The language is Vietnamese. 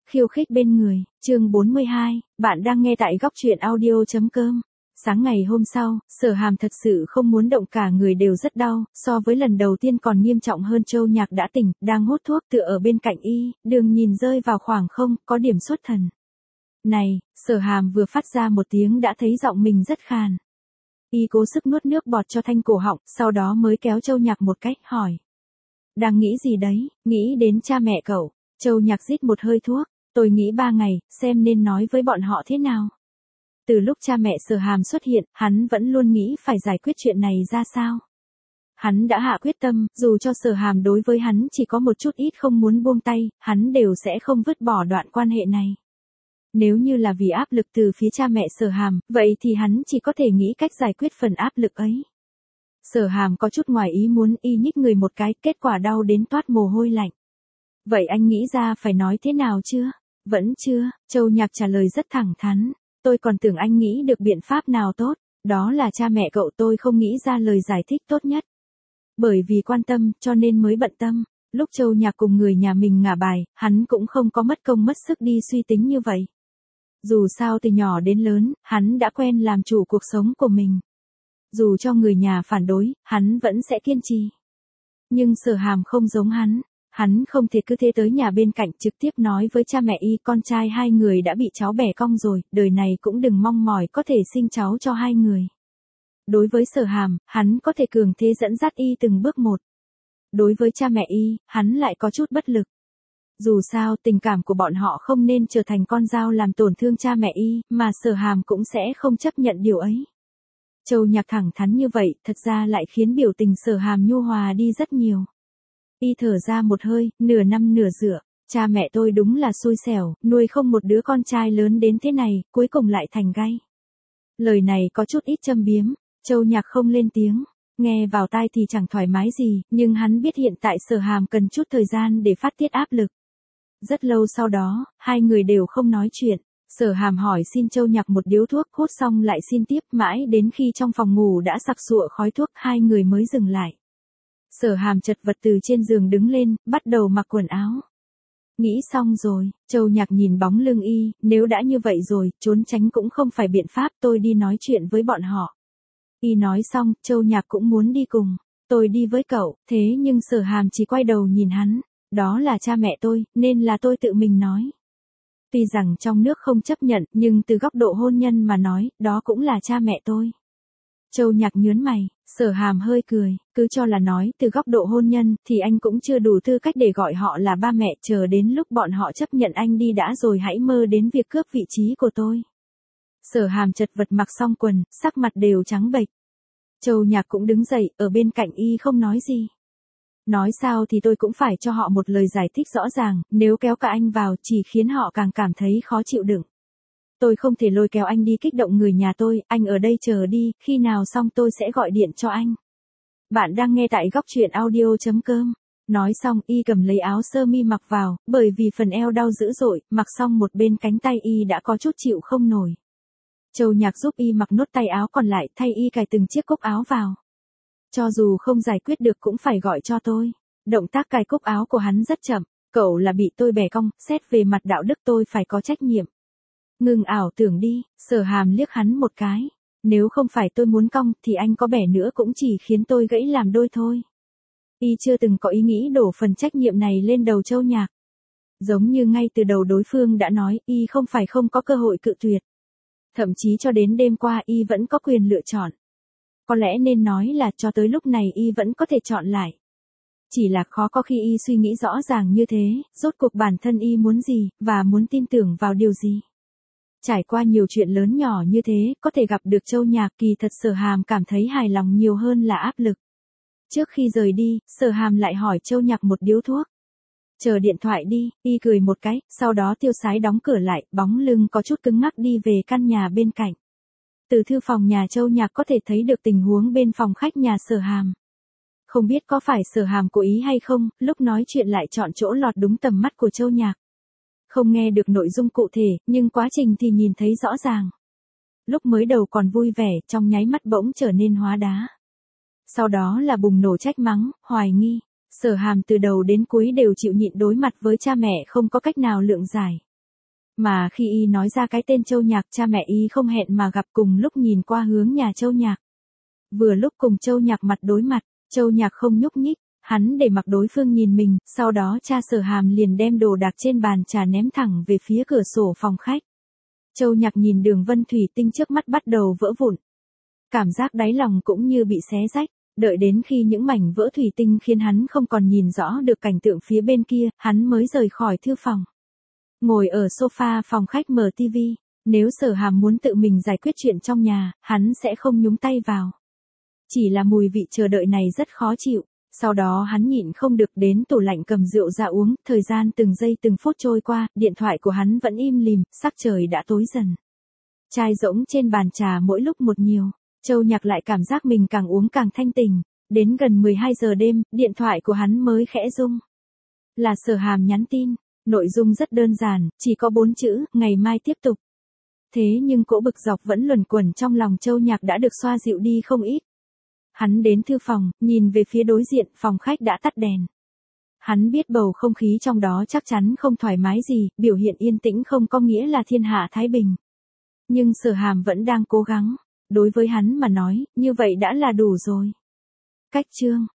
Khiêu khích bên người, chương 42, bạn đang nghe tại góc truyện audio.com. Sáng ngày hôm sau, Sở Hàm thật sự không muốn động, cả người đều rất đau, so với lần đầu tiên còn nghiêm trọng hơn. Châu Nhạc đã tỉnh, đang hút thuốc tựa ở bên cạnh y, đường nhìn rơi vào khoảng không, có điểm xuất thần. Này, Sở Hàm vừa phát ra một tiếng đã thấy giọng mình rất khàn. Y cố sức nuốt nước bọt cho thanh cổ họng, sau đó mới kéo Châu Nhạc một cách, hỏi. Đang nghĩ gì đấy? Nghĩ đến cha mẹ cậu. Châu Nhạc rít một hơi thuốc. Tôi nghĩ 3 ngày, xem nên nói với bọn họ thế nào. Từ lúc cha mẹ Sở Hàm xuất hiện, hắn vẫn luôn nghĩ phải giải quyết chuyện này ra sao. Hắn đã hạ quyết tâm, dù cho Sở Hàm đối với hắn chỉ có một chút ít không muốn buông tay, hắn đều sẽ không vứt bỏ đoạn quan hệ này. Nếu như là vì áp lực từ phía cha mẹ Sở Hàm, vậy thì hắn chỉ có thể nghĩ cách giải quyết phần áp lực ấy. Sở Hàm có chút ngoài ý muốn, y nhích người một cái, kết quả đau đến toát mồ hôi lạnh. Vậy anh nghĩ ra phải nói thế nào chưa? Vẫn chưa, Châu Nhạc trả lời rất thẳng thắn. Tôi còn tưởng anh nghĩ được biện pháp nào tốt, đó là cha mẹ cậu, tôi không nghĩ ra lời giải thích tốt nhất. Bởi vì quan tâm, cho nên mới bận tâm. Lúc Châu Nhạc cùng người nhà mình ngả bài, hắn cũng không có mất công mất sức đi suy tính như vậy. Dù sao từ nhỏ đến lớn, hắn đã quen làm chủ cuộc sống của mình. Dù cho người nhà phản đối, hắn vẫn sẽ kiên trì. Nhưng Sở Hàm không giống hắn. Hắn không thể cứ thế tới nhà bên cạnh trực tiếp nói với cha mẹ y, con trai hai người đã bị cháu bẻ cong rồi, đời này cũng đừng mong mỏi có thể sinh cháu cho hai người. Đối với Sở Hàm, hắn có thể cường thế dẫn dắt y từng bước một. Đối với cha mẹ y, hắn lại có chút bất lực. Dù sao, tình cảm của bọn họ không nên trở thành con dao làm tổn thương cha mẹ y, mà Sở Hàm cũng sẽ không chấp nhận điều ấy. Châu Nhạc thẳng thắn như vậy, thật ra lại khiến biểu tình Sở Hàm nhu hòa đi rất nhiều. Y thở ra một hơi, nửa năm nửa dựa, cha mẹ tôi đúng là xui xẻo, nuôi không một đứa con trai lớn đến thế này, cuối cùng lại thành gay. Lời này có chút ít châm biếm, Châu Nhạc không lên tiếng, nghe vào tai thì chẳng thoải mái gì, nhưng hắn biết hiện tại Sở Hàm cần chút thời gian để phát tiết áp lực. Rất lâu sau đó, hai người đều không nói chuyện, Sở Hàm hỏi xin Châu Nhạc một điếu thuốc, hút xong lại xin tiếp, mãi đến khi trong phòng ngủ đã sặc sụa khói thuốc, hai người mới dừng lại. Sở Hàm chật vật từ trên giường đứng lên, bắt đầu mặc quần áo. Nghĩ xong rồi, Châu Nhạc nhìn bóng lưng y, nếu đã như vậy rồi, trốn tránh cũng không phải biện pháp, tôi đi nói chuyện với bọn họ. Y nói xong, Châu Nhạc cũng muốn đi cùng. Tôi đi với cậu, thế nhưng Sở Hàm chỉ quay đầu nhìn hắn. Đó là cha mẹ tôi, nên là tôi tự mình nói. Tuy rằng trong nước không chấp nhận, nhưng từ góc độ hôn nhân mà nói, đó cũng là cha mẹ tôi. Châu Nhạc nhớn mày, Sở Hàm hơi cười, cứ cho là nói từ góc độ hôn nhân, thì anh cũng chưa đủ tư cách để gọi họ là ba mẹ, chờ đến lúc bọn họ chấp nhận anh đi đã rồi hãy mơ đến việc cướp vị trí của tôi. Sở Hàm chật vật mặc xong quần, sắc mặt đều trắng bệch. Châu Nhạc cũng đứng dậy, ở bên cạnh y không nói gì. Nói sao thì tôi cũng phải cho họ một lời giải thích rõ ràng, nếu kéo cả anh vào chỉ khiến họ càng cảm thấy khó chịu đựng. Tôi không thể lôi kéo anh đi kích động người nhà tôi, anh ở đây chờ đi, khi nào xong tôi sẽ gọi điện cho anh. Bạn đang nghe tại góc truyện audio.com. Nói xong y cầm lấy áo sơ mi mặc vào, bởi vì phần eo đau dữ dội, mặc xong một bên cánh tay y đã có chút chịu không nổi. Châu Nhạc giúp y mặc nốt tay áo còn lại, thay y cài từng chiếc cúc áo vào. Cho dù không giải quyết được cũng phải gọi cho tôi. Động tác cài cúc áo của hắn rất chậm, cậu là bị tôi bẻ cong, xét về mặt đạo đức tôi phải có trách nhiệm. Ngừng ảo tưởng đi, Sở Hàm liếc hắn một cái. Nếu không phải tôi muốn cong thì anh có bẻ nữa cũng chỉ khiến tôi gãy làm đôi thôi. Y chưa từng có ý nghĩ đổ phần trách nhiệm này lên đầu Châu Nhạc. Giống như ngay từ đầu đối phương đã nói, y không phải không có cơ hội cự tuyệt. Thậm chí cho đến đêm qua y vẫn có quyền lựa chọn. Có lẽ nên nói là cho tới lúc này y vẫn có thể chọn lại. Chỉ là khó có khi y suy nghĩ rõ ràng như thế, rốt cuộc bản thân y muốn gì, và muốn tin tưởng vào điều gì. Trải qua nhiều chuyện lớn nhỏ như thế, có thể gặp được Châu Nhạc, kỳ thật Sở Hàm cảm thấy hài lòng nhiều hơn là áp lực. Trước khi rời đi, Sở Hàm lại hỏi Châu Nhạc một điếu thuốc. Chờ điện thoại đi, y cười một cái, sau đó tiêu sái đóng cửa lại, bóng lưng có chút cứng ngắc đi về căn nhà bên cạnh. Từ thư phòng nhà Châu Nhạc có thể thấy được tình huống bên phòng khách nhà Sở Hàm. Không biết có phải Sở Hàm cố ý hay không, lúc nói chuyện lại chọn chỗ lọt đúng tầm mắt của Châu Nhạc. Không nghe được nội dung cụ thể, nhưng quá trình thì nhìn thấy rõ ràng. Lúc mới đầu còn vui vẻ, trong nháy mắt bỗng trở nên hóa đá. Sau đó là bùng nổ trách mắng, hoài nghi. Sở Hàm từ đầu đến cuối đều chịu nhịn đối mặt với cha mẹ không có cách nào lượng giải. Mà khi y nói ra cái tên Châu Nhạc, cha mẹ y không hẹn mà gặp cùng lúc nhìn qua hướng nhà Châu Nhạc. Vừa lúc cùng Châu Nhạc mặt đối mặt, Châu Nhạc không nhúc nhích, hắn để mặc đối phương nhìn mình, sau đó cha Sở Hàm liền đem đồ đạc trên bàn trà ném thẳng về phía cửa sổ phòng khách. Châu Nhạc nhìn đường vân thủy tinh trước mắt bắt đầu vỡ vụn. Cảm giác đáy lòng cũng như bị xé rách, đợi đến khi những mảnh vỡ thủy tinh khiến hắn không còn nhìn rõ được cảnh tượng phía bên kia, hắn mới rời khỏi thư phòng. Ngồi ở sofa phòng khách mở tivi, nếu Sở Hàm muốn tự mình giải quyết chuyện trong nhà, hắn sẽ không nhúng tay vào. Chỉ là mùi vị chờ đợi này rất khó chịu, sau đó hắn nhịn không được đến tủ lạnh cầm rượu ra uống, thời gian từng giây từng phút trôi qua, điện thoại của hắn vẫn im lìm, sắc trời đã tối dần. Chai rỗng trên bàn trà mỗi lúc một nhiều, Châu Nhạc lại cảm giác mình càng uống càng thanh tỉnh, đến gần 12 giờ đêm, điện thoại của hắn mới khẽ rung. Là Sở Hàm nhắn tin, nội dung rất đơn giản, chỉ có 4 chữ, ngày mai tiếp tục. Thế nhưng cỗ bực dọc vẫn luẩn quẩn trong lòng Châu Nhạc đã được xoa dịu đi không ít. Hắn đến thư phòng, nhìn về phía đối diện, phòng khách đã tắt đèn. Hắn biết bầu không khí trong đó chắc chắn không thoải mái gì, biểu hiện yên tĩnh không có nghĩa là thiên hạ thái bình. Nhưng Sở Hàm vẫn đang cố gắng, đối với hắn mà nói, như vậy đã là đủ rồi. Cách chương